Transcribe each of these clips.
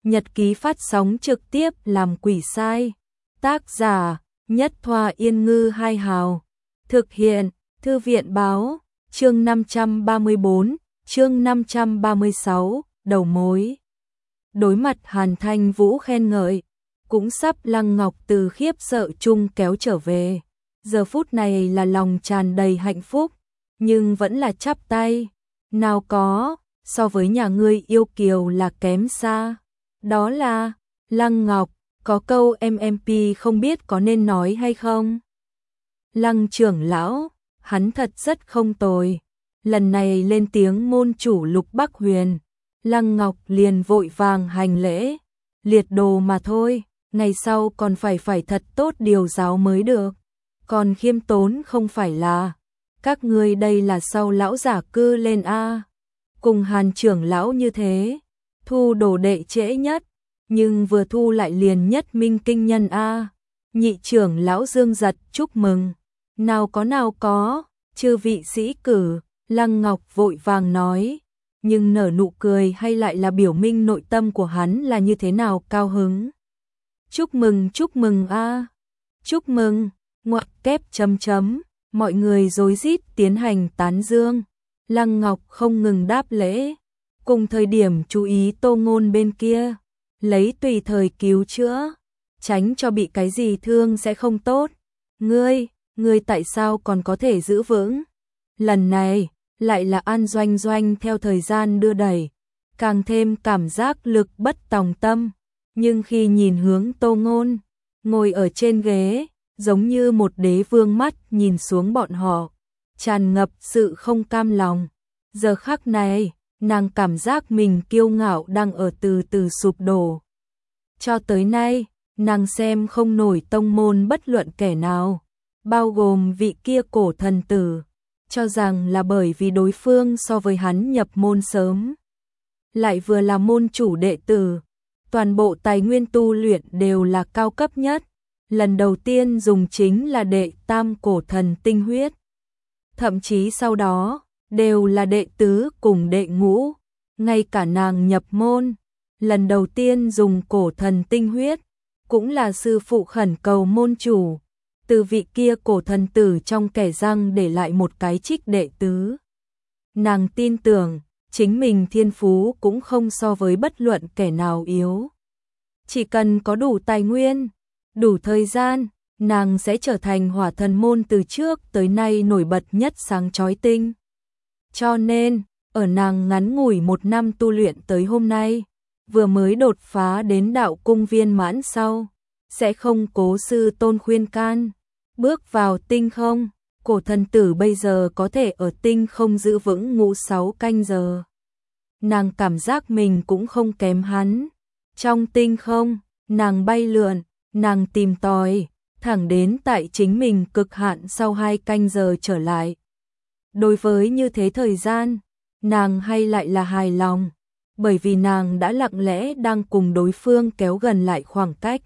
nhật ký phát sóng trực tiếp làm quỷ sai. Tác giả: Nhất Thoa Yên Ngư Hai Hào. Thực hiện: Thư viện Báo. Chương 534, chương 536, đầu mối. Đối mặt Hàn Thanh Vũ khen ngợi, cũng sắp Lăng Ngọc từ khiếp sợ chung kéo trở về. Giờ phút này là lòng tràn đầy hạnh phúc, nhưng vẫn là chắp tay. Nào có, so với nhà ngươi yêu kiều là kém xa. Đó là, Lăng Ngọc, có câu MMP không biết có nên nói hay không? Lăng trưởng lão, hắn thật rất không tồi. Lần này lên tiếng môn chủ Lục Bắc Huyền, Lăng Ngọc liền vội vàng hành lễ. Liệt đồ mà thôi, ngày sau còn phải thật tốt điều giáo mới được. Còn khiêm tốn không phải là, các ngươi đây là sau lão giả cư lên a. Cùng Hàn trưởng lão như thế, thu đồ đệ trễ nhất, nhưng vừa thu lại liền nhất minh kinh nhân a. Nhị trưởng lão Dương giật chúc mừng. Nào có, chư vị sĩ cử. Lăng Ngọc vội vàng nói, nhưng nở nụ cười hay lại là biểu minh nội tâm của hắn là như thế nào cao hứng. Chúc mừng a. Chúc mừng, ngoặc kép chấm, mọi người rối rít tiến hành tán dương. Lăng Ngọc không ngừng đáp lễ, cùng thời điểm chú ý Tô Ngôn bên kia, lấy tùy thời cứu chữa, tránh cho bị cái gì thương sẽ không tốt. Ngươi tại sao còn có thể giữ vững? Lần này, lại là An Doanh Doanh theo thời gian đưa đẩy, càng thêm cảm giác lực bất tòng tâm. Nhưng khi nhìn hướng Tô Ngôn, ngồi ở trên ghế, giống như một đế vương mắt nhìn xuống bọn họ, tràn ngập sự không cam lòng. Giờ khắc này, nàng cảm giác mình kiêu ngạo đang ở từ từ sụp đổ. Cho tới nay, nàng xem không nổi tông môn bất luận kẻ nào, bao gồm vị kia cổ thần tử, cho rằng là bởi vì đối phương so với hắn nhập môn sớm, lại vừa là môn chủ đệ tử, toàn bộ tài nguyên tu luyện đều là cao cấp nhất, lần đầu tiên dùng chính là đệ tam cổ thần tinh huyết, thậm chí sau đó đều là đệ tứ cùng đệ ngũ, ngay cả nàng nhập môn, lần đầu tiên dùng cổ thần tinh huyết, cũng là sư phụ khẩn cầu môn chủ, từ vị kia cổ thần tử trong kẻ răng để lại một cái trích đệ tứ. Nàng tin tưởng, chính mình thiên phú cũng không so với bất luận kẻ nào yếu. Chỉ cần có đủ tài nguyên, đủ thời gian, nàng sẽ trở thành hỏa thần môn từ trước tới nay nổi bật nhất sáng chói tinh. Cho nên, ở nàng ngắn ngủi 1 năm tu luyện tới hôm nay, vừa mới đột phá đến đạo cung viên mãn sau, sẽ không cố sư tôn khuyên can, bước vào tinh không, cổ thần tử bây giờ có thể ở tinh không giữ vững ngũ 6 canh giờ. Nàng cảm giác mình cũng không kém hắn. Trong tinh không, nàng bay lượn, nàng tìm tòi, thẳng đến tại chính mình cực hạn sau 2 canh giờ trở lại. Đối với như thế thời gian, nàng hay lại là hài lòng, bởi vì nàng đã lặng lẽ đang cùng đối phương kéo gần lại khoảng cách.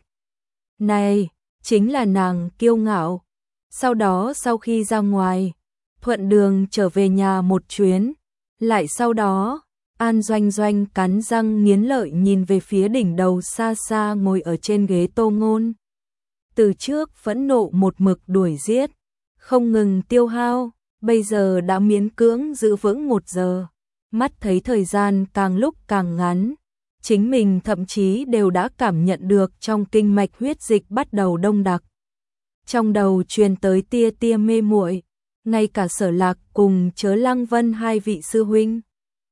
Này, chính là nàng kiêu ngạo. Sau đó sau khi ra ngoài, thuận đường trở về nhà một chuyến, lại sau đó, An Doanh Doanh cắn răng nghiến lợi nhìn về phía đỉnh đầu xa xa ngồi ở trên ghế Tô Ngôn. Từ trước phẫn nộ một mực đuổi giết, không ngừng tiêu hao, bây giờ đã miễn cưỡng giữ vững 1 giờ. Mắt thấy thời gian càng lúc càng ngắn, chính mình thậm chí đều đã cảm nhận được trong kinh mạch huyết dịch bắt đầu đông đặc. Trong đầu truyền tới tia tia mê muội, ngay cả Sở Lạc cùng Chớ Lăng Vân 2 vị sư huynh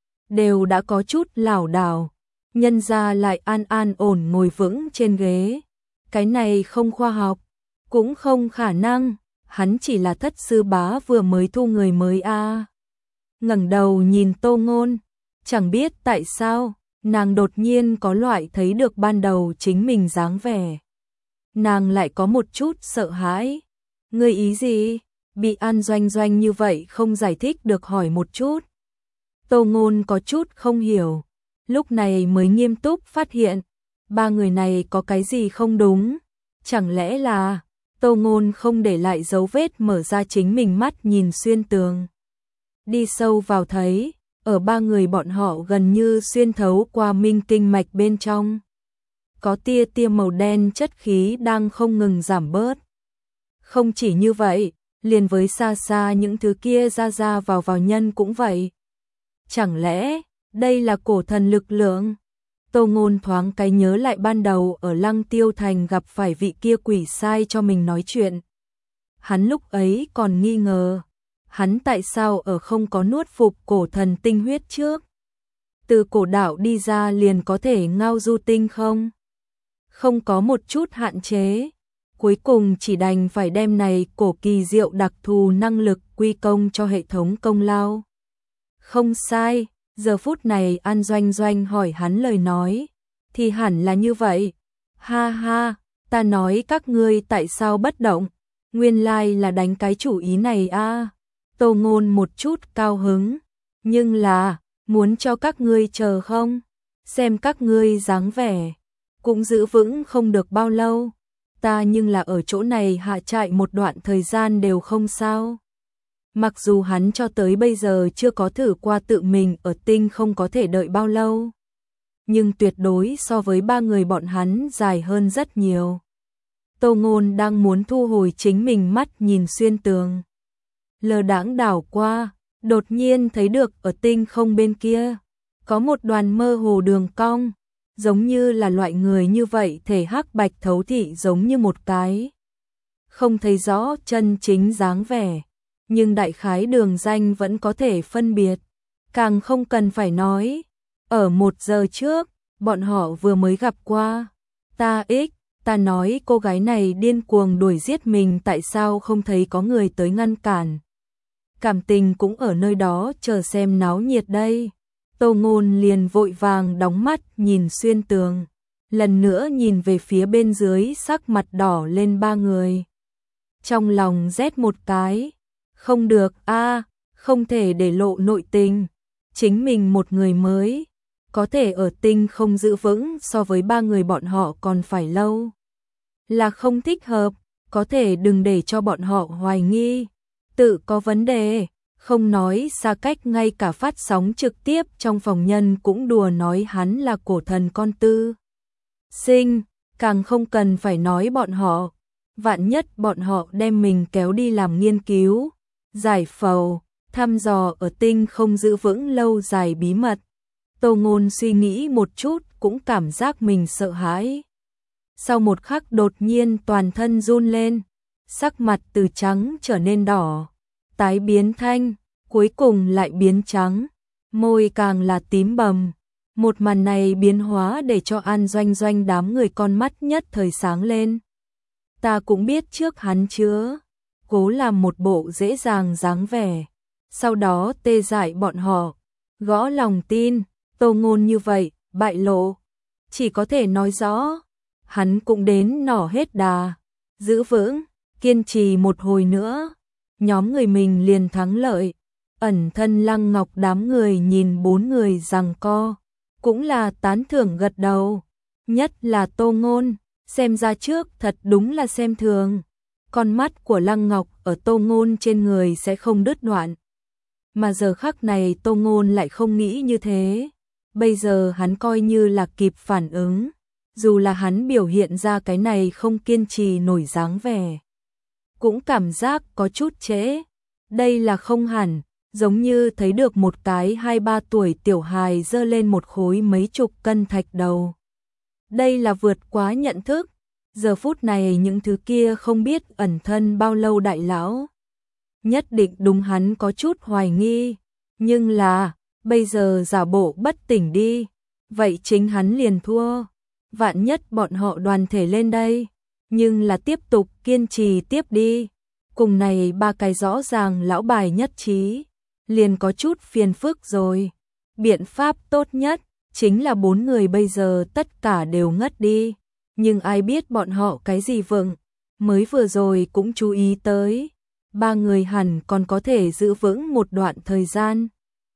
đều đã có chút lảo đảo, nhân ra lại an ổn ngồi vững trên ghế. Cái này không khoa học, cũng không khả năng, hắn chỉ là thất sư bá vừa mới thu người mới a. Ngẩng đầu nhìn Tô Ngôn, chẳng biết tại sao, nàng đột nhiên có loại thấy được ban đầu chính mình dáng vẻ. Nàng lại có một chút sợ hãi. Ngươi ý gì? Bị An Doanh Doanh như vậy không giải thích được hỏi một chút. Tô Ngôn có chút không hiểu, lúc này mới nghiêm túc phát hiện, 3 người này có cái gì không đúng. Chẳng lẽ là Tô Ngôn không để lại dấu vết mở ra chính mình mắt nhìn xuyên tường. Đi sâu vào thấy, ở 3 người bọn họ gần như xuyên thấu qua minh kinh mạch bên trong, có tia tia màu đen chất khí đang không ngừng giảm bớt. Không chỉ như vậy, liền với xa xa những thứ kia ra ra vào nhân cũng vậy. Chẳng lẽ, đây là cổ thần lực lượng? Tô Ngôn thoáng cái nhớ lại ban đầu ở Lăng Tiêu Thành gặp phải vị kia quỷ sai cho mình nói chuyện. Hắn lúc ấy còn nghi ngờ, hắn tại sao ở không có nuốt phục cổ thần tinh huyết trước? Từ cổ đạo đi ra liền có thể ngao du tinh không? Không có một chút hạn chế. Cuối cùng chỉ đành phải đem này cổ kỳ diệu đặc thù năng lực quy công cho hệ thống công lao. Không sai, giờ phút này An Doanh Doanh hỏi hắn lời nói, thì hẳn là như vậy. Ha ha, ta nói các ngươi tại sao bất động, nguyên lai là đánh cái chủ ý này a. Tô Ngôn một chút cao hứng, nhưng là, muốn cho các ngươi chờ không? Xem các ngươi dáng vẻ, cũng giữ vững không được bao lâu. Ta nhưng là ở chỗ này hạ trại một đoạn thời gian đều không sao. Mặc dù hắn cho tới bây giờ chưa có thử qua tự mình ở tinh không có thể đợi bao lâu, nhưng tuyệt đối so với ba người bọn hắn dài hơn rất nhiều. Tô Ngôn đang muốn thu hồi chính mình mắt nhìn xuyên tường. Lờ đãng đảo qua, đột nhiên thấy được ở tinh không bên kia, có một đoàn mơ hồ đường cong, giống như là loại người như vậy thể hắc bạch thấu thị giống như một cái. Không thấy rõ chân chính dáng vẻ, nhưng đại khái đường danh vẫn có thể phân biệt. Càng không cần phải nói, ở 1 giờ trước, bọn họ vừa mới gặp qua. Ta nói cô gái này điên cuồng đuổi giết mình tại sao không thấy có người tới ngăn cản. Cảm tình cũng ở nơi đó chờ xem náo nhiệt đây. Tô Ngôn liền vội vàng đóng mắt nhìn xuyên tường, lần nữa nhìn về phía bên dưới sắc mặt đỏ lên ba người. Trong lòng rét một cái, không được a, không thể để lộ nội tình, chính mình một người mới, có thể ở tinh không giữ vững so với ba người bọn họ còn phải lâu. Là không thích hợp, có thể đừng để cho bọn họ hoài nghi, tự có vấn đề. Không nói xa cách ngay cả phát sóng trực tiếp trong phòng nhân cũng đùa nói hắn là cổ thần con tư sinh, càng không cần phải nói bọn họ. Vạn nhất bọn họ đem mình kéo đi làm nghiên cứu, giải phẫu, thăm dò ở tinh không giữ vững lâu dài bí mật. Tô Ngôn suy nghĩ một chút cũng cảm giác mình sợ hãi. Sau một khắc đột nhiên toàn thân run lên, sắc mặt từ trắng trở nên đỏ, tái biến thanh, cuối cùng lại biến trắng, môi càng là tím bầm. Một màn này biến hóa để cho An Doanh Doanh đám người con mắt nhất thời sáng lên. Ta cũng biết trước hắn chứa, cố làm một bộ dễ dàng dáng vẻ, sau đó tê dại bọn họ, gõ lòng tin. Tô Ngôn như vậy, bại lộ, chỉ có thể nói rõ, hắn cũng đến nỏ hết đà, giữ vững, kiên trì một hồi nữa, nhóm người mình liền thắng lợi. Ẩn thân Lăng Ngọc đám người nhìn 4 người giằng co, cũng là tán thưởng gật đầu, nhất là Tô Ngôn, xem ra trước thật đúng là xem thường. Con mắt của Lăng Ngọc ở Tô Ngôn trên người sẽ không đứt đoạn. Mà giờ khắc này Tô Ngôn lại không nghĩ như thế. Bây giờ hắn coi như là kịp phản ứng, dù là hắn biểu hiện ra cái này không kiên trì nổi dáng vẻ, cũng cảm giác có chút trễ. Đây là không hẳn, giống như thấy được một cái 2-3 tuổi tiểu hài giơ lên một khối mấy chục cân thạch đầu. Đây là vượt quá nhận thức. Giờ phút này những thứ kia không biết ẩn thân bao lâu đại lão, nhất định đúng hắn có chút hoài nghi, nhưng là bây giờ giả bộ bất tỉnh đi, vậy chính hắn liền thua. Vạn nhất bọn họ đoàn thể lên đây, nhưng là tiếp tục kiên trì tiếp đi, cùng này 3 cái rõ ràng lão bài nhất trí, liền có chút phiền phức rồi. Biện pháp tốt nhất chính là 4 người bây giờ tất cả đều ngất đi, nhưng ai biết bọn họ cái gì vựng, mới vừa rồi cũng chú ý tới, 3 người hẳn còn có thể giữ vững một đoạn thời gian.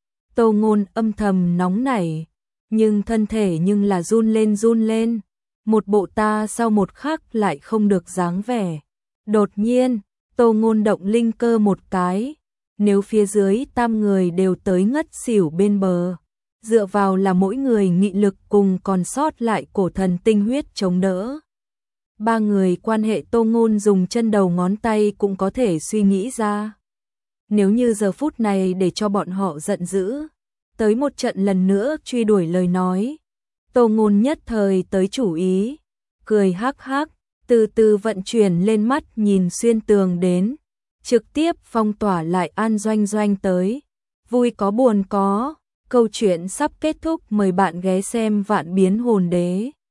Tô Ngôn âm thầm nóng nảy, nhưng thân thể nhưng là run lên, một bộ ta sau một khắc lại không được dáng vẻ. Đột nhiên, Tô Ngôn động linh cơ một cái, nếu phía dưới tam người đều tới ngất xỉu bên bờ, dựa vào là mỗi người nghị lực cùng còn sót lại cổ thần tinh huyết chống đỡ. Ba người quan hệ Tô Ngôn dùng chân đầu ngón tay cũng có thể suy nghĩ ra. Nếu như giờ phút này để cho bọn họ giận dữ, tới một trận lần nữa truy đuổi lời nói, Tô Ngôn nhất thời tới chủ ý, cười hắc hắc, từ từ vận chuyển lên mắt nhìn xuyên tường đến, trực tiếp phong tỏa lại An Doanh Doanh tới. Vui có buồn có, câu chuyện sắp kết thúc, mời bạn ghé xem Vạn Biến Hồn Đế.